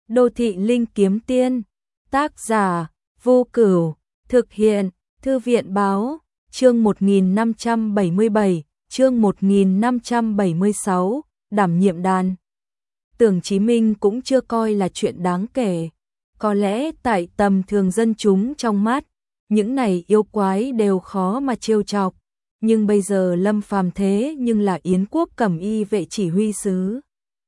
Đô thị linh kiếm tiên, tác giả, Vô Cửu, thực hiện, Thư viện báo, chương 1577, chương 1576, đảm nhiệm đàn. Tưởng Chí Minh cũng chưa coi là chuyện đáng kể. Có lẽ tại tầm thường dân chúng trong mắt, những này yêu quái đều khó mà trêu chọc. Nhưng bây giờ Lâm Phàm thế nhưng là Yến quốc cẩm y vệ chỉ huy sứ.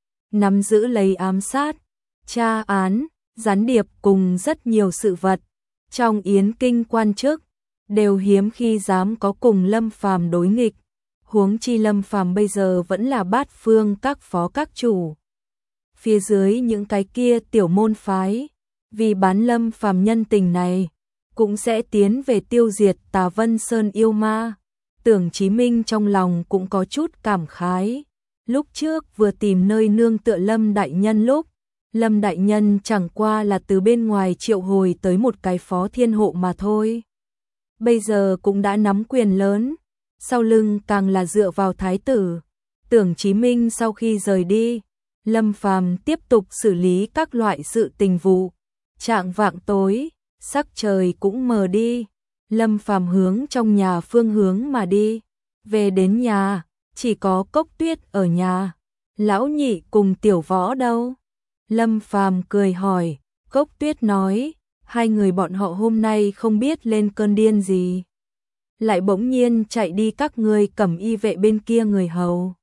Nắm giữ lấy ám sát, tra án, gián điệp cùng rất nhiều sự vật. Trong Yến kinh quan chức, đều hiếm khi dám có cùng Lâm Phàm đối nghịch. Huống chi Lâm Phàm bây giờ vẫn là bát phương các phó các chủ. Phía dưới những cái kia tiểu môn phái, vì bán Lâm Phàm nhân tình này, cũng sẽ tiến về tiêu diệt Tà Vân Sơn yêu ma. Tưởng Chí Minh trong lòng cũng có chút cảm khái. Lúc trước vừa tìm nơi nương tựa Lâm đại nhân lúc, Lâm đại nhân chẳng qua là từ bên ngoài triệu hồi tới một cái phó thiên hộ mà thôi. Bây giờ cũng đã nắm quyền lớn, sau lưng càng là dựa vào thái tử. Tưởng Chí Minh sau khi rời đi, Lâm Phàm tiếp tục xử lý các loại sự tình vụ. Chạng vạng tối, sắc trời cũng mờ đi, Lâm Phàm hướng trong nhà phương hướng mà đi. Về đến nhà, chỉ có Cốc Tuyết ở nhà. Lão nhị cùng Tiểu Võ đâu? Lâm Phàm cười hỏi. Cốc Tuyết nói, hai người bọn họ hôm nay không biết lên cơn điên gì, lại bỗng nhiên chạy đi các ngươi cẩm y vệ bên kia người hầu,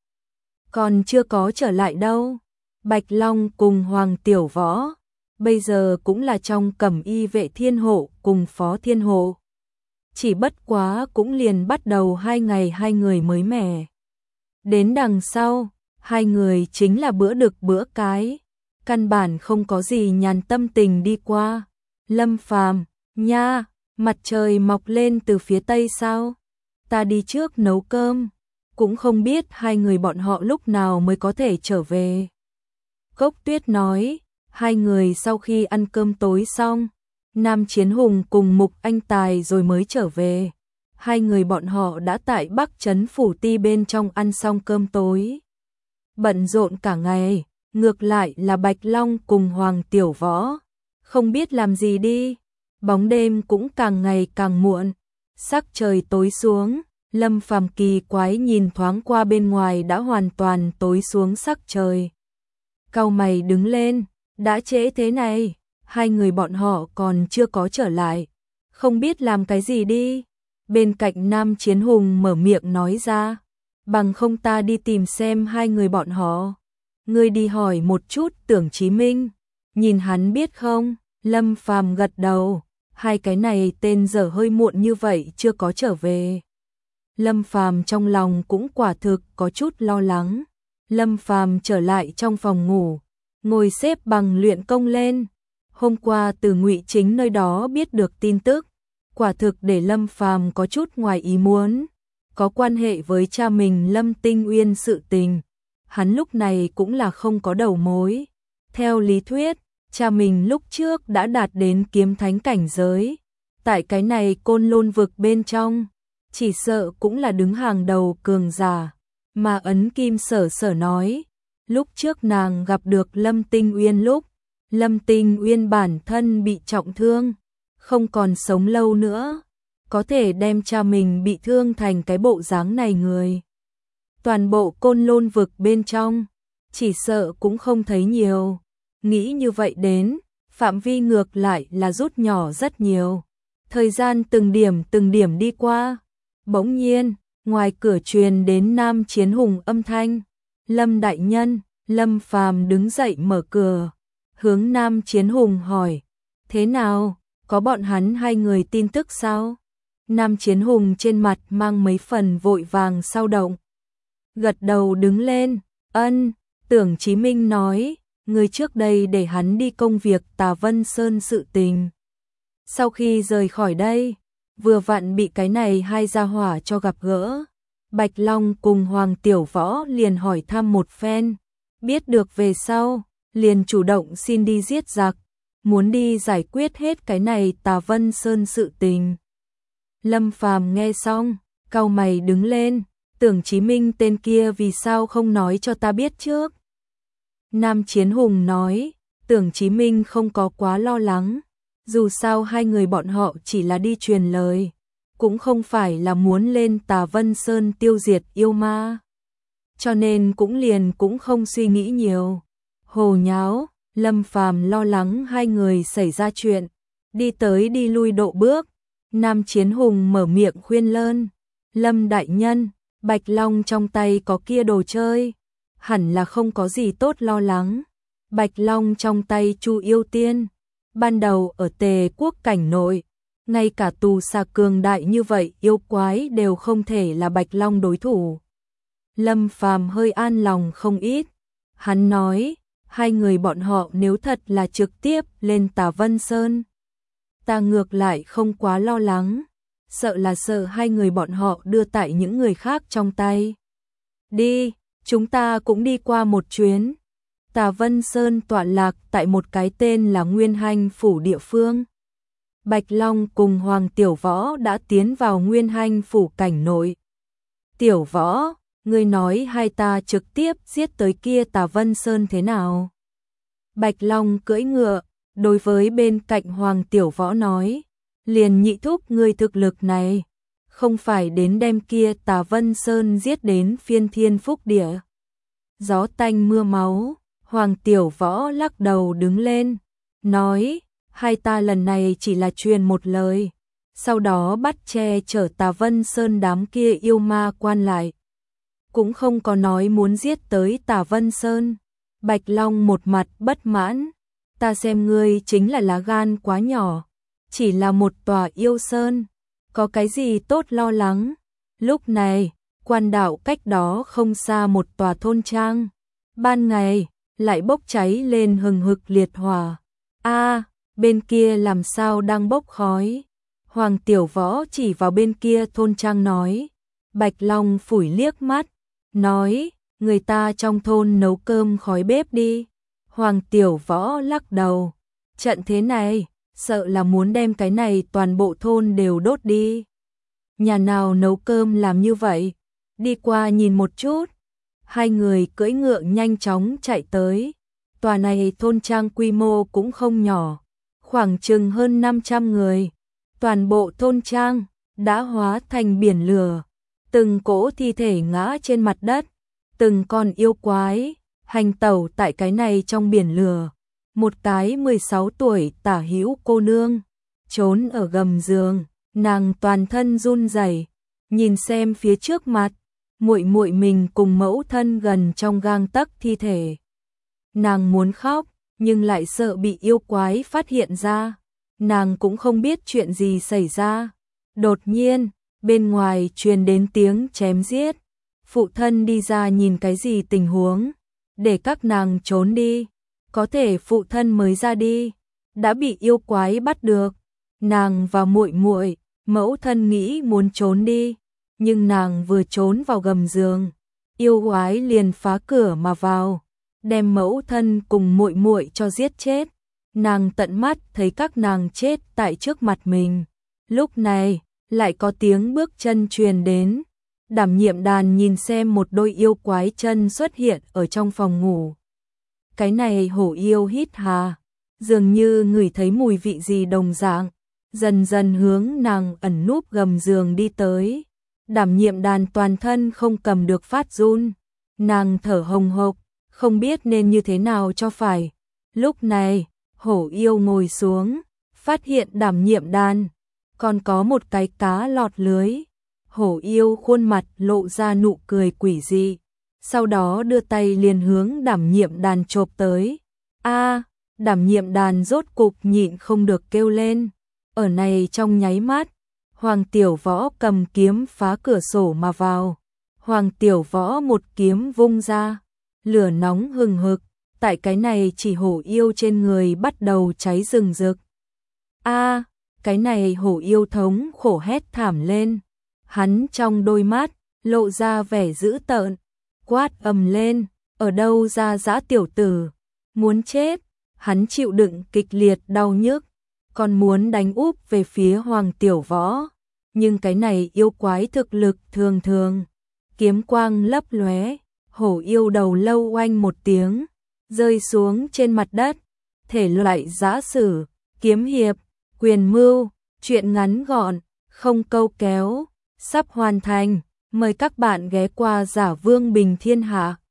còn chưa có trở lại đâu. Bạch Long cùng Hoàng Tiểu Võ bây giờ cũng là trong cẩm y vệ thiên hộ cùng phó thiên hộ, chỉ bất quá cũng liền bắt đầu 2 ngày hai người mới mẻ. Đến đằng sau, hai người chính là bữa đực bữa cái, căn bản không có gì nhàn tâm tình đi qua. Lâm Phàm, nha, mặt trời mọc lên từ phía tây sao? Ta đi trước nấu cơm, cũng không biết hai người bọn họ lúc nào mới có thể trở về. Cốc Tuyết nói, hai người sau khi ăn cơm tối xong, Nam Chiến Hùng cùng Mục Anh Tài rồi mới trở về. Hai người bọn họ đã tại Bắc Trấn Phủ Ti bên trong ăn xong cơm tối. Bận rộn cả ngày, ngược lại là Bạch Long cùng Hoàng Tiểu Võ không biết làm gì đi. Bóng đêm cũng càng ngày càng muộn, sắc trời tối xuống. Lâm Phàm kỳ quái nhìn thoáng qua bên ngoài đã hoàn toàn tối xuống sắc trời. Cau mày đứng lên, đã trễ thế này, hai người bọn họ còn chưa có trở lại, không biết làm cái gì đi. Bên cạnh Nam Chiến Hùng mở miệng nói ra, bằng không ta đi tìm xem hai người bọn họ. Ngươi đi hỏi một chút Tưởng Chí Minh, nhìn hắn biết không? Lâm Phàm gật đầu, hai cái này tên dở hơi muộn như vậy chưa có trở về. Lâm Phàm trong lòng cũng quả thực có chút lo lắng. Lâm Phàm trở lại trong phòng ngủ, ngồi xếp bằng luyện công lên. Hôm qua từ Ngụy Chính nơi đó biết được tin tức, quả thực để Lâm Phàm có chút ngoài ý muốn, có quan hệ với cha mình Lâm Tinh Uyên sự tình. Hắn lúc này cũng là không có đầu mối. Theo lý thuyết, cha mình lúc trước đã đạt đến kiếm thánh cảnh giới, tại cái này Côn Lôn vực bên trong, chỉ sợ cũng là đứng hàng đầu cường giả. Mà Ấn Kim Sở Sở nói, lúc trước nàng gặp được Lâm Tinh Uyên lúc, Lâm Tinh Uyên bản thân bị trọng thương, không còn sống lâu nữa, có thể đem cha mình bị thương thành cái bộ dáng này người. Toàn bộ Côn Lôn vực bên trong, chỉ sợ cũng không thấy nhiều. Nghĩ như vậy đến, phạm vi ngược lại là rút nhỏ rất nhiều. Thời gian từng điểm đi qua. Bỗng nhiên, ngoài cửa truyền đến Nam Chiến Hùng âm thanh. Lâm đại nhân. Lâm Phàm đứng dậy mở cửa, hướng Nam Chiến Hùng hỏi, thế nào, có bọn hắn hai người tin tức sao? Nam Chiến Hùng trên mặt mang mấy phần vội vàng sao động. Gật đầu đứng lên, ân. Tưởng Chí Minh nói, người trước đây để hắn đi công việc Tà Vân Sơn sự tình. Sau khi rời khỏi đây, vừa vặn bị cái này hai gia hỏa cho gặp gỡ. Bạch Long cùng Hoàng Tiểu Võ liền hỏi thăm một phen, biết được về sau, liền chủ động xin đi giết giặc, muốn đi giải quyết hết cái này Tà Vân Sơn sự tình. Lâm Phàm nghe xong, cau mày đứng lên, Tưởng Chí Minh tên kia vì sao không nói cho ta biết trước? Nam Chiến Hùng nói, Tưởng Chí Minh không có quá lo lắng, dù sao hai người bọn họ chỉ là đi truyền lời, cũng không phải là muốn lên Tà Vân Sơn tiêu diệt yêu ma. Cho nên cũng không suy nghĩ nhiều. Hồ nháo, Lâm Phàm lo lắng hai người xảy ra chuyện, đi tới đi lui độ bước. Nam Chiến Hùng mở miệng khuyên lơn, Lâm đại nhân, Bạch Long trong tay có kia đồ chơi, hẳn là không có gì tốt lo lắng. Bạch Long trong tay Chu Yêu Tiên, ban đầu ở Tề Quốc cảnh nội, ngay cả tù xà cường đại như vậy yêu quái đều không thể là Bạch Long đối thủ. Lâm Phàm hơi an lòng không ít, hắn nói, hai người bọn họ nếu thật là trực tiếp lên Tà Vân Sơn, ta ngược lại không quá lo lắng, sợ hai người bọn họ đưa tại những người khác trong tay. Đi, chúng ta cũng đi qua một chuyến. Tà Vân Sơn tọa lạc tại một cái tên là Nguyên Hanh Phủ địa phương. Bạch Long cùng Hoàng Tiểu Võ đã tiến vào Nguyên Hanh Phủ cảnh nội. Tiểu Võ, ngươi nói hai ta trực tiếp giết tới kia Tà Vân Sơn thế nào? Bạch Long cưỡi ngựa, đối với bên cạnh Hoàng Tiểu Võ nói, liền nhị thúc ngươi thực lực này, không phải đến đem kia Tà Vân Sơn giết đến phiên thiên phúc địa. Gió tanh mưa máu, Hoàng Tiểu Võ lắc đầu đứng lên, nói, hai ta lần này chỉ là truyền một lời, sau đó bắt che chở Tà Vân Sơn đám kia yêu ma quan lại. Cũng không có nói muốn giết tới Tà Vân Sơn. Bạch Long một mặt bất mãn, ta xem ngươi chính là lá gan quá nhỏ, chỉ là một tòa yêu sơn, có cái gì tốt lo lắng. Lúc này, quan đạo cách đó không xa một tòa thôn trang, ban ngày lại bốc cháy lên hừng hực liệt hỏa. A, bên kia làm sao đang bốc khói? Hoàng Tiểu Võ chỉ vào bên kia thôn trang nói. Bạch Long phủi liếc mắt, nói, người ta trong thôn nấu cơm khói bếp đi. Hoàng Tiểu Võ lắc đầu, trận thế này, sợ là muốn đem cái này toàn bộ thôn đều đốt đi. Nhà nào nấu cơm làm như vậy? Đi qua nhìn một chút. Hai người cưỡi ngựa nhanh chóng chạy tới. Tòa này thôn trang quy mô cũng không nhỏ, khoảng chừng hơn 500 người. Toàn bộ thôn trang đã hóa thành biển lửa, từng cỗ thi thể ngã trên mặt đất, từng con yêu quái hành tẩu tại cái này trong biển lửa. Một cái 16 tuổi tả hữu cô nương trốn ở gầm giường, nàng toàn thân run rẩy, nhìn xem phía trước mặt, muội muội mình cùng mẫu thân gần trong gang tấc thi thể. Nàng muốn khóc, nhưng lại sợ bị yêu quái phát hiện ra. Nàng cũng không biết chuyện gì xảy ra. Đột nhiên, bên ngoài truyền đến tiếng chém giết. Phụ thân đi ra nhìn cái gì tình huống, để các nàng trốn đi. Có thể phụ thân mới ra đi, đã bị yêu quái bắt được. Nàng và muội muội, mẫu thân nghĩ muốn trốn đi, nhưng nàng vừa trốn vào gầm giường, yêu quái liền phá cửa mà vào, đem mẫu thân cùng muội muội cho giết chết. Nàng tận mắt thấy các nàng chết tại trước mặt mình. Lúc này, lại có tiếng bước chân truyền đến. Đảm nhiệm đàn nhìn xem một đôi yêu quái chân xuất hiện ở trong phòng ngủ. Cái này hổ yêu hít hà, dường như ngửi thấy mùi vị gì đồng dạng, dần dần hướng nàng ẩn núp gầm giường đi tới. Đảm nhiệm đàn toàn thân không cầm được phát run, nàng thở hồng hộc, không biết nên như thế nào cho phải. Lúc này, hổ yêu ngồi xuống, phát hiện đảm nhiệm đàn, còn có một cái cá lọt lưới. Hổ yêu khuôn mặt lộ ra nụ cười quỷ dị, sau đó đưa tay liền hướng đảm nhiệm đàn chộp tới. A, đảm nhiệm đàn rốt cục nhịn không được kêu lên. Ở này trong nháy mắt, Hoàng Tiểu Võ cầm kiếm phá cửa sổ mà vào. Hoàng Tiểu Võ một kiếm vung ra, lửa nóng hừng hực, tại cái này chỉ hổ yêu trên người bắt đầu cháy rừng rực. A, cái này hổ yêu thống khổ hét thảm lên. Hắn trong đôi mắt lộ ra vẻ dữ tợn, quát ầm lên, ở đâu ra dã tiểu tử, muốn chết. Hắn chịu đựng kịch liệt đau nhức, còn muốn đánh úp về phía Hoàng Tiểu Võ, nhưng cái này yêu quái thực lực thường thường, kiếm quang lấp lóe, hổ yêu đầu lâu oanh một tiếng, rơi xuống trên mặt đất, thể loại giã sử, kiếm hiệp, quyền mưu, truyện ngắn gọn, không câu kéo, sắp hoàn thành. Mời các bạn ghé qua Giả Vương Bình Thiên Hạ.